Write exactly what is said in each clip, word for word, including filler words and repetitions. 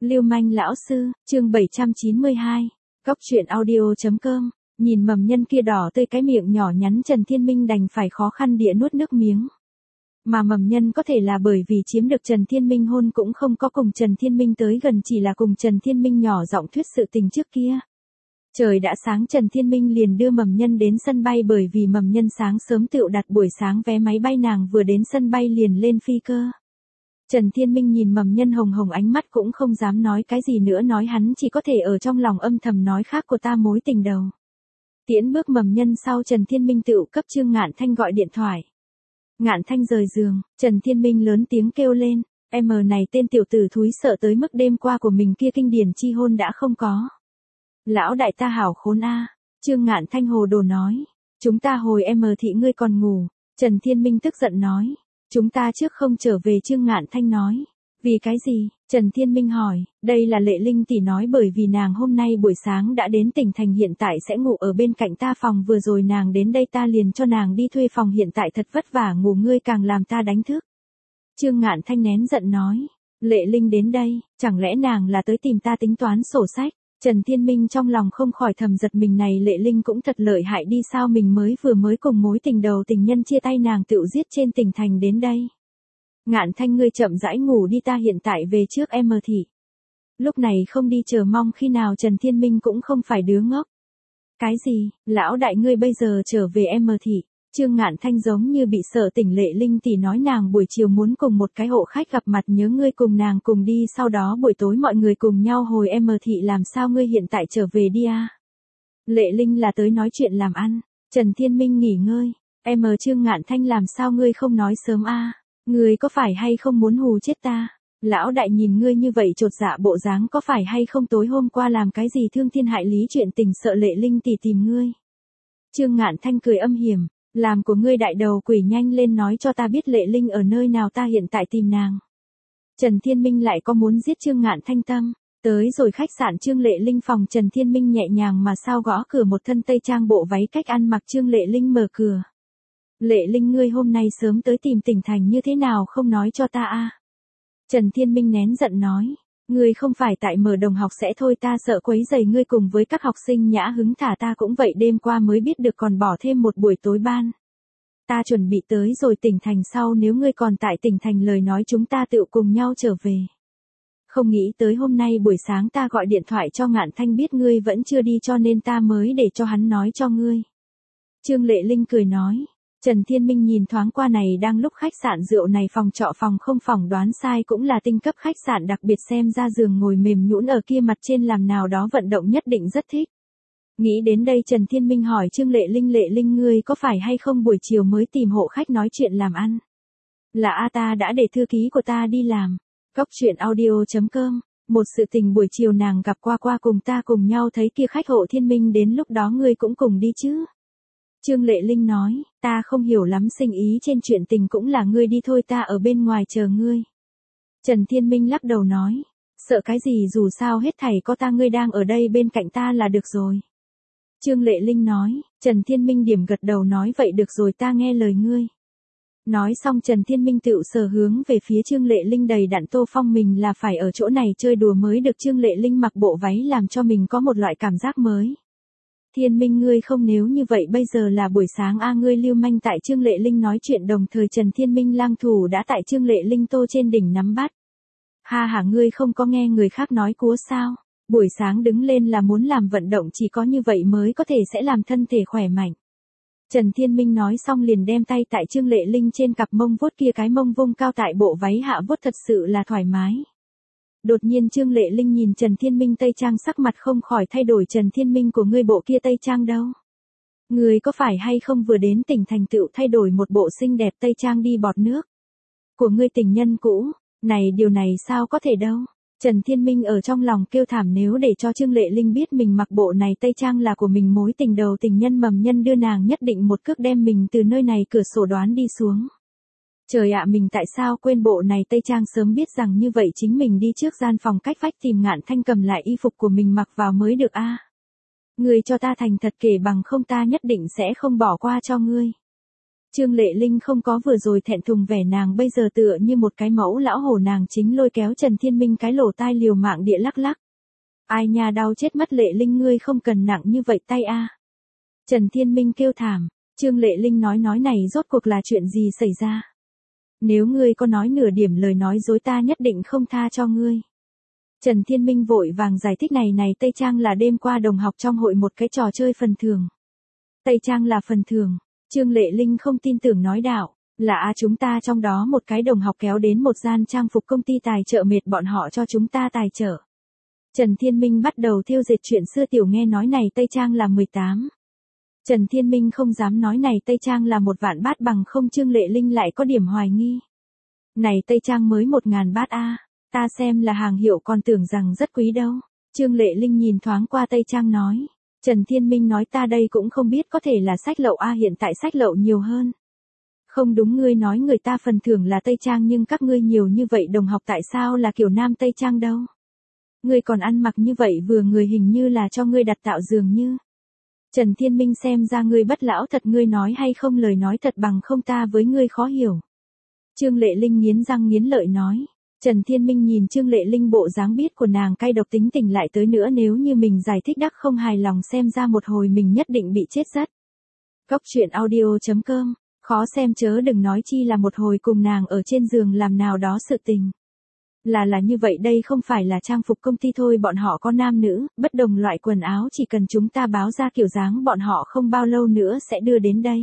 Lưu manh lão sư, chương bảy trăm chín mươi hai, Cóc truyện audio chấm com, nhìn mầm nhân kia đỏ tươi cái miệng nhỏ nhắn Trần Thiên Minh đành phải khó khăn địa nuốt nước miếng. Mà mầm nhân có thể là bởi vì chiếm được Trần Thiên Minh hôn cũng không có cùng Trần Thiên Minh tới gần, chỉ là cùng Trần Thiên Minh nhỏ giọng thuyết sự tình trước kia. Trời đã sáng Trần Thiên Minh liền đưa mầm nhân đến sân bay, bởi vì mầm nhân sáng sớm tựu đặt buổi sáng vé máy bay, nàng vừa đến sân bay liền lên phi cơ. Trần Thiên Minh nhìn mầm nhân hồng hồng ánh mắt cũng không dám nói cái gì nữa, nói hắn chỉ có thể ở trong lòng âm thầm nói khác của ta mối tình đầu. Tiễn bước mầm nhân sau, Trần Thiên Minh tựu cấp Trương Ngạn Thanh gọi điện thoại. Ngạn Thanh rời giường, Trần Thiên Minh lớn tiếng kêu lên, em này tên tiểu tử thúi sợ tới mức đêm qua của mình kia kinh điển chi hôn đã không có. Lão đại ta hảo khốn a. Trương Ngạn Thanh hồ đồ nói, chúng ta hồi em thị ngươi còn ngủ. Trần Thiên Minh tức giận nói, chúng ta trước không trở về. Trương Ngạn Thanh nói, vì cái gì? Trần Thiên Minh hỏi, đây là Lệ Linh tỷ nói, bởi vì nàng hôm nay buổi sáng đã đến tỉnh thành, hiện tại sẽ ngủ ở bên cạnh ta phòng, vừa rồi nàng đến đây ta liền cho nàng đi thuê phòng, hiện tại thật vất vả ngủ, ngươi càng làm ta đánh thức. Trương Ngạn Thanh nén giận nói, Lệ Linh đến đây, chẳng lẽ nàng là tới tìm ta tính toán sổ sách? Trần Thiên Minh trong lòng không khỏi thầm giật mình, này Lệ Linh cũng thật lợi hại đi, sao mình mới vừa mới cùng mối tình đầu tình nhân chia tay nàng tựu giết trên tỉnh thành đến đây. Ngạn Thanh ngươi chậm rãi ngủ đi, ta hiện tại về trước em thị. Lúc này không đi chờ mong khi nào. Trần Thiên Minh cũng không phải đứa ngốc. Cái gì, lão đại ngươi bây giờ trở về em thị? Trương Ngạn Thanh giống như bị sợ tỉnh. Lệ Linh tỷ nói nàng buổi chiều muốn cùng một cái hộ khách gặp mặt, nhớ ngươi cùng nàng cùng đi, sau đó buổi tối mọi người cùng nhau hồi em thị, làm sao ngươi hiện tại trở về đi a? Lệ Linh là tới nói chuyện làm ăn. Trần Thiên Minh nghỉ ngơi. Em Trương Ngạn Thanh làm sao ngươi không nói sớm a? Ngươi có phải hay không muốn hù chết ta? Lão đại nhìn ngươi như vậy chột dạ bộ dáng, có phải hay không tối hôm qua làm cái gì thương thiên hại lý chuyện tình, sợ Lệ Linh tỷ tìm ngươi? Trương Ngạn Thanh cười âm hiểm, làm của ngươi đại đầu quỷ, nhanh lên nói cho ta biết Lệ Linh ở nơi nào, ta hiện tại tìm nàng. Trần Thiên Minh lại có muốn giết Trương Ngạn Thanh tâm. Tới rồi khách sạn Trương Lệ Linh phòng, Trần Thiên Minh nhẹ nhàng mà sao gõ cửa, một thân tây trang bộ váy cách ăn mặc. Trương Lệ Linh mở cửa. Lệ Linh ngươi hôm nay sớm tới tìm tỉnh thành như thế nào không nói cho ta a? Trần Thiên Minh nén giận nói, ngươi không phải tại mở đồng học sẽ thôi, ta sợ quấy rầy ngươi cùng với các học sinh nhã hứng, thả ta cũng vậy, đêm qua mới biết được còn bỏ thêm một buổi tối ban. Ta chuẩn bị tới rồi tỉnh thành sau, nếu ngươi còn tại tỉnh thành lời nói chúng ta tự cùng nhau trở về. Không nghĩ tới hôm nay buổi sáng ta gọi điện thoại cho Ngạn Thanh biết ngươi vẫn chưa đi, cho nên ta mới để cho hắn nói cho ngươi. Trương Lệ Linh cười nói. Trần Thiên Minh nhìn thoáng qua này đang lúc khách sạn rượu này phòng trọ phòng không, phỏng đoán sai cũng là tinh cấp khách sạn, đặc biệt xem ra giường ngồi mềm nhũn ở kia mặt trên làm nào đó vận động nhất định rất thích. Nghĩ đến đây Trần Thiên Minh hỏi Trương Lệ Linh, Lệ Linh ngươi có phải hay không buổi chiều mới tìm hộ khách nói chuyện làm ăn? Là a, ta đã để thư ký của ta đi làm. Cóc truyện audio chấm com, một sự tình buổi chiều nàng gặp qua qua cùng ta cùng nhau thấy kia khách hộ Thiên Minh, đến lúc đó ngươi cũng cùng đi chứ? Trương Lệ Linh nói, ta không hiểu lắm sinh ý trên chuyện tình, cũng là ngươi đi thôi, ta ở bên ngoài chờ ngươi. Trần Thiên Minh lắc đầu nói, sợ cái gì, dù sao hết thảy có ta, ngươi đang ở đây bên cạnh ta là được rồi. Trương Lệ Linh nói, Trần Thiên Minh điểm gật đầu nói vậy được rồi, ta nghe lời ngươi. Nói xong Trần Thiên Minh tựu sờ hướng về phía Trương Lệ Linh, đầy đặn Tô Phong, mình là phải ở chỗ này chơi đùa mới được. Trương Lệ Linh mặc bộ váy làm cho mình có một loại cảm giác mới. Thiên Minh ngươi không, nếu như vậy bây giờ là buổi sáng a, ngươi lưu manh. Tại Trương Lệ Linh nói chuyện đồng thời Trần Thiên Minh lang thủ đã tại Trương Lệ Linh tô trên đỉnh nắm bắt. Ha hả, ngươi không có nghe người khác nói cúa sao? Buổi sáng đứng lên là muốn làm vận động, chỉ có như vậy mới có thể sẽ làm thân thể khỏe mạnh. Trần Thiên Minh nói xong liền đem tay tại Trương Lệ Linh trên cặp mông vuốt, kia cái mông vung cao tại bộ váy hạ vuốt thật sự là thoải mái. Đột nhiên Trương Lệ Linh nhìn Trần Thiên Minh tây trang, sắc mặt không khỏi thay đổi. Trần Thiên Minh của ngươi bộ kia tây trang đâu? Ngươi có phải hay không vừa đến tỉnh thành tựu thay đổi một bộ xinh đẹp tây trang đi bọt nước? Của ngươi tình nhân cũ? Này điều này sao có thể đâu? Trần Thiên Minh ở trong lòng kêu thảm, nếu để cho Trương Lệ Linh biết mình mặc bộ này tây trang là của mình mối tình đầu tình nhân mầm nhân, đưa nàng nhất định một cước đem mình từ nơi này cửa sổ đoán đi xuống. Trời ạ, mình tại sao quên bộ này tây trang, sớm biết rằng như vậy chính mình đi trước gian phòng cách vách tìm Ngạn Thanh cầm lại y phục của mình mặc vào mới được a. À. Ngươi cho ta thành thật kể, bằng không ta nhất định sẽ không bỏ qua cho ngươi. Trương Lệ Linh không có vừa rồi thẹn thùng vẻ nàng bây giờ tựa như một cái mẫu lão hổ, nàng chính lôi kéo Trần Thiên Minh cái lỗ tai liều mạng địa lắc lắc. Ai nha, đau chết mất Lệ Linh, ngươi không cần nặng như vậy tay a. Trần Thiên Minh kêu thảm. Trương Lệ Linh nói nói này rốt cuộc là chuyện gì xảy ra? Nếu ngươi có nói nửa điểm lời nói dối ta nhất định không tha cho ngươi. Trần Thiên Minh vội vàng giải thích này này Tây Trang là đêm qua đồng học trong hội một cái trò chơi phần thưởng. Tây Trang là phần thưởng. Trương Lệ Linh không tin tưởng nói đạo, là à, chúng ta trong đó một cái đồng học kéo đến một gian trang phục công ty tài trợ mệt bọn họ cho chúng ta tài trợ. Trần Thiên Minh bắt đầu thêu dệt chuyện xưa tiểu, nghe nói này Tây Trang là mười tám. Trần Thiên Minh không dám nói này Tây Trang là một vạn bát bằng không, Trương Lệ Linh lại có điểm hoài nghi. Này Tây Trang mới một ngàn bát a, ta xem là hàng hiệu còn tưởng rằng rất quý đâu. Trương Lệ Linh nhìn thoáng qua Tây Trang nói. Trần Thiên Minh nói ta đây cũng không biết, có thể là sách lậu a, hiện tại sách lậu nhiều hơn. Không đúng, ngươi nói người ta phần thưởng là Tây Trang nhưng các ngươi nhiều như vậy đồng học tại sao là kiểu nam Tây Trang đâu? Ngươi còn ăn mặc như vậy vừa người, hình như là cho ngươi đặt tạo dường như. Trần Thiên Minh xem ra ngươi bất lão thật, ngươi nói hay không lời nói thật bằng không ta với ngươi khó hiểu. Trương Lệ Linh nghiến răng nghiến lợi nói. Trần Thiên Minh nhìn Trương Lệ Linh bộ dáng biết của nàng cay độc, tính tình lại tới nữa, nếu như mình giải thích đắc không hài lòng xem ra một hồi mình nhất định bị chết rất. Góc truyện audio chấm com, khó xem chớ đừng nói chi là một hồi cùng nàng ở trên giường làm nào đó sự tình. Là là như vậy, đây không phải là trang phục công ty thôi, bọn họ có nam nữ, bất đồng loại quần áo, chỉ cần chúng ta báo ra kiểu dáng bọn họ không bao lâu nữa sẽ đưa đến đây.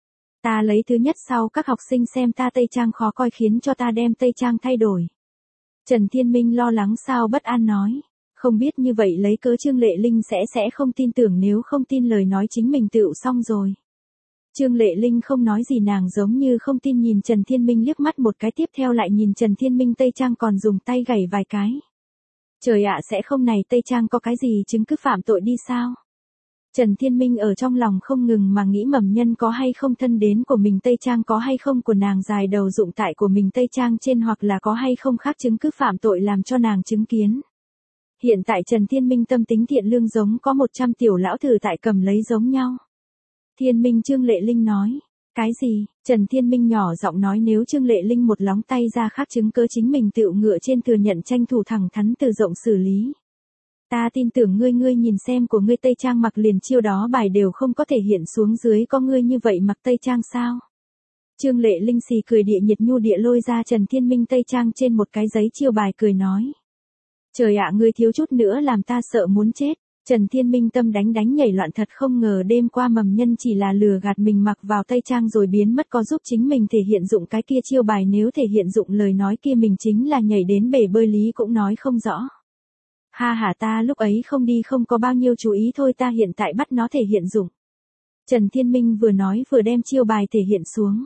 Ta lấy thứ nhất sau các học sinh xem ta Tây Trang khó coi khiến cho ta đem Tây Trang thay đổi. Trần Thiên Minh lo lắng sao bất an nói. Không biết như vậy lấy cớ Trương Lệ Linh sẽ sẽ không tin tưởng, nếu không tin lời nói chính mình tựu xong rồi. Trương Lệ Linh không nói gì, nàng giống như không tin nhìn Trần Thiên Minh liếc mắt một cái, tiếp theo lại nhìn Trần Thiên Minh Tây Trang còn dùng tay gảy vài cái. Trời ạ, sẽ không này Tây Trang có cái gì chứng cứ phạm tội đi sao? Trần Thiên Minh ở trong lòng không ngừng mà nghĩ mầm nhân có hay không thân đến của mình Tây Trang, có hay không của nàng dài đầu dụng tại của mình Tây Trang trên, hoặc là có hay không khác chứng cứ phạm tội làm cho nàng chứng kiến. Hiện tại Trần Thiên Minh tâm tính thiện lương giống có một trăm tiểu lão thử tại cầm lấy giống nhau. Thiên Minh, Trương Lệ Linh nói. Cái gì? Trần Thiên Minh nhỏ giọng nói, nếu Trương Lệ Linh một lóng tay ra khác chứng cớ chính mình tựu ngựa trên thừa nhận, tranh thủ thẳng thắn từ rộng xử lý. Ta tin tưởng ngươi, ngươi nhìn xem của ngươi Tây Trang mặc liền chiêu đó bài đều không có thể hiện xuống dưới, có ngươi như vậy mặc Tây Trang sao? Trương Lệ Linh xì cười địa nhiệt nhu địa lôi ra Trần Thiên Minh Tây Trang trên một cái giấy chiêu bài cười nói. Trời ạ, ngươi thiếu chút nữa làm ta sợ muốn chết. Trần Thiên Minh tâm đánh đánh nhảy loạn, thật không ngờ đêm qua mầm nhân chỉ là lừa gạt mình mặc vào Tây Trang rồi biến mất, có giúp chính mình thể hiện dụng cái kia chiêu bài, nếu thể hiện dụng lời nói kia mình chính là nhảy đến bể bơi lý cũng nói không rõ. Ha ha, ta lúc ấy không đi không có bao nhiêu chú ý thôi, ta hiện tại bắt nó thể hiện dụng. Trần Thiên Minh vừa nói vừa đem chiêu bài thể hiện xuống.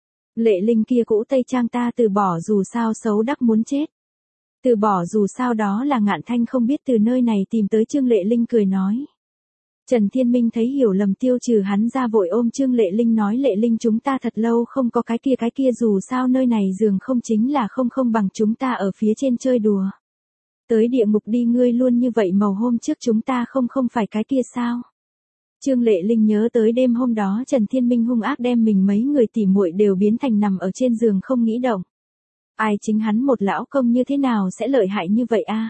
Lệ Linh kia cũ Tây Trang ta từ bỏ, dù sao xấu đắc muốn chết. Từ bỏ dù sao đó là Ngạn Thanh không biết từ nơi này tìm tới, Trương Lệ Linh cười nói. Trần Thiên Minh thấy hiểu lầm tiêu trừ hắn ra, vội ôm Trương Lệ Linh nói, Lệ Linh chúng ta thật lâu không có cái kia cái kia, dù sao nơi này giường không chính là không không bằng chúng ta ở phía trên chơi đùa. Tới địa ngục đi, ngươi luôn như vậy màu hôm trước chúng ta không không phải cái kia sao? Trương Lệ Linh nhớ tới đêm hôm đó Trần Thiên Minh hung ác đem mình mấy người tỉ muội đều biến thành nằm ở trên giường không nghĩ động. Ai chính hắn một lão công như thế nào sẽ lợi hại như vậy a?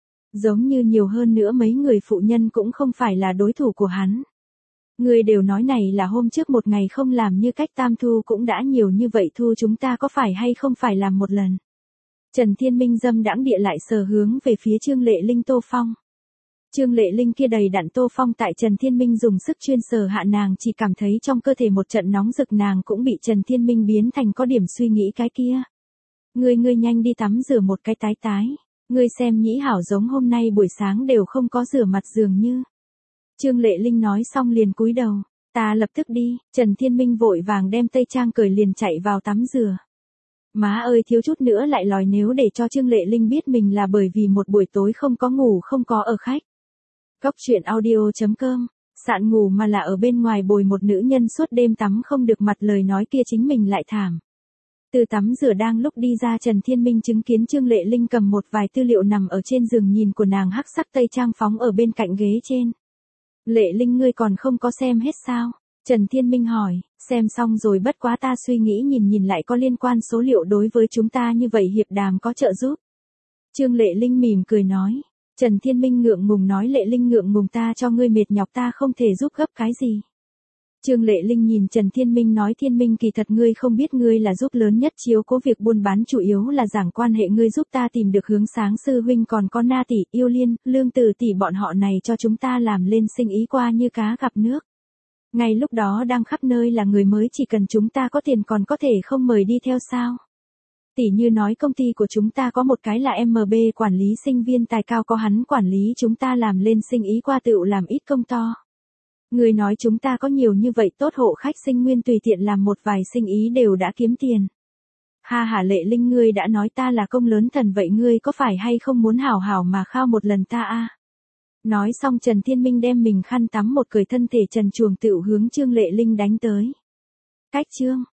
Giống như nhiều hơn nữa mấy người phụ nhân cũng không phải là đối thủ của hắn. Người đều nói này là hôm trước một ngày không làm như cách tam thu cũng đã nhiều như vậy, thu chúng ta có phải hay không phải làm một lần. Trần Thiên Minh dâm đãng địa lại sờ hướng về phía Trương Lệ Linh Tô Phong. Trương Lệ Linh kia đầy đặn Tô Phong tại Trần Thiên Minh dùng sức chuyên sờ hạ, nàng chỉ cảm thấy trong cơ thể một trận nóng rực, nàng cũng bị Trần Thiên Minh biến thành có điểm suy nghĩ cái kia. Ngươi ngươi nhanh đi tắm rửa một cái tái tái. Ngươi xem nhĩ hảo giống hôm nay buổi sáng đều không có rửa mặt dường như. Trương Lệ Linh nói xong liền cúi đầu. Ta lập tức đi. Trần Thiên Minh vội vàng đem Tây Trang cởi liền chạy vào tắm rửa. Má ơi, thiếu chút nữa lại lòi, nếu để cho Trương Lệ Linh biết mình là bởi vì một buổi tối không có ngủ không có ở khách. Góc truyện audio chấm com, sạn ngủ mà là ở bên ngoài bồi một nữ nhân suốt đêm tắm không được mặt, lời nói kia chính mình lại thảm. Từ tắm rửa đang lúc đi ra, Trần Thiên Minh chứng kiến Trương Lệ Linh cầm một vài tư liệu nằm ở trên giường, nhìn của nàng hắc sắc Tây Trang phóng ở bên cạnh ghế trên. Lệ Linh, ngươi còn không có xem hết sao? Trần Thiên Minh hỏi, xem xong rồi bất quá ta suy nghĩ nhìn nhìn lại có liên quan số liệu đối với chúng ta như vậy hiệp đàm có trợ giúp. Trương Lệ Linh mỉm cười nói. Trần Thiên Minh ngượng ngùng nói Lệ Linh ngượng ngùng ta cho ngươi mệt nhọc ta không thể giúp gấp cái gì. Trương Lệ Linh nhìn Trần Thiên Minh nói Thiên Minh kỳ thật ngươi không biết ngươi là giúp lớn nhất chiếu cố việc buôn bán chủ yếu là giảng quan hệ ngươi giúp ta tìm được hướng sáng sư huynh còn có Na tỷ, Yêu Liên, Lương Tử tỷ bọn họ này cho chúng ta làm lên sinh ý qua như cá gặp nước. Ngay lúc đó đang khắp nơi là người mới chỉ cần chúng ta có tiền còn có thể không mời đi theo sao. Tỷ như nói công ty của chúng ta có một cái là em bê quản lý sinh viên tài cao có hắn quản lý chúng ta làm lên sinh ý qua tựu làm ít công to. Người nói chúng ta có nhiều như vậy tốt hộ khách sinh nguyên tùy tiện làm một vài sinh ý đều đã kiếm tiền. Ha hả Lệ Linh ngươi đã nói ta là công lớn thần vậy ngươi có phải hay không muốn hảo hảo mà khao một lần ta a? Nói xong Trần Thiên Minh đem mình khăn tắm một cởi thân thể trần truồng tựu hướng Trương Lệ Linh đánh tới. Cách chương